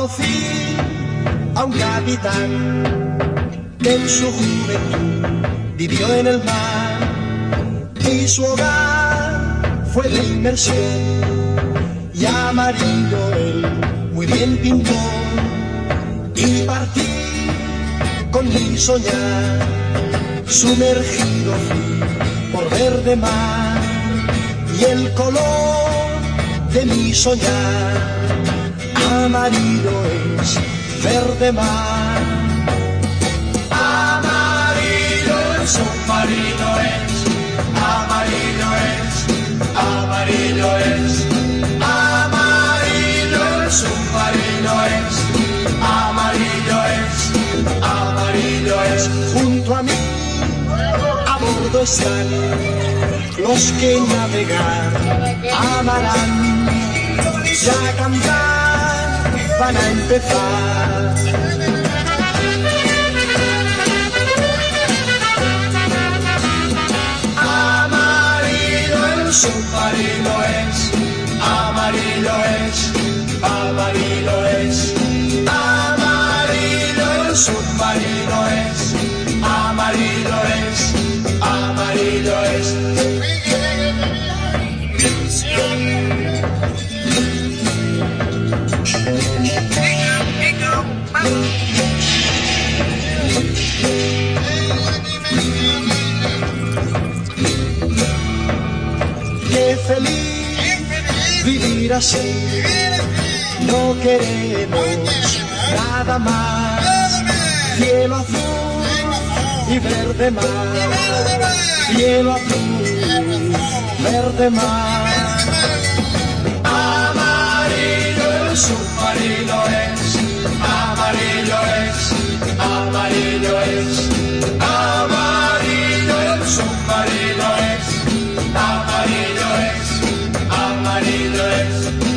Conocí a un capitán que en su juventud vivió en el mar y su hogar fue de inmersión, y amarillo él muy bien pintó, y partí con mi soñar, sumergido fui por verde mar, y el color de mi soñar amarillo es verde mar. Amarillo el submarino es, amarillo es, amarillo es, amarillo el submarino es, amarillo es, amarillo es. Junto a mí a bordo están los que navegar amarán, ya cantar van a empezar. Amarillo el submarino es, amarillo es, amarillo es, amarillo el submarino es, amarillo es, amarillo es. Qué feliz vivir así, no queremos nada más. Cielo azul y verde mar, cielo azul, verde mar. Amarillo el submarino es, amarillo es, amarillo es, amarillo el submarino es, amarillo es, amarillo es.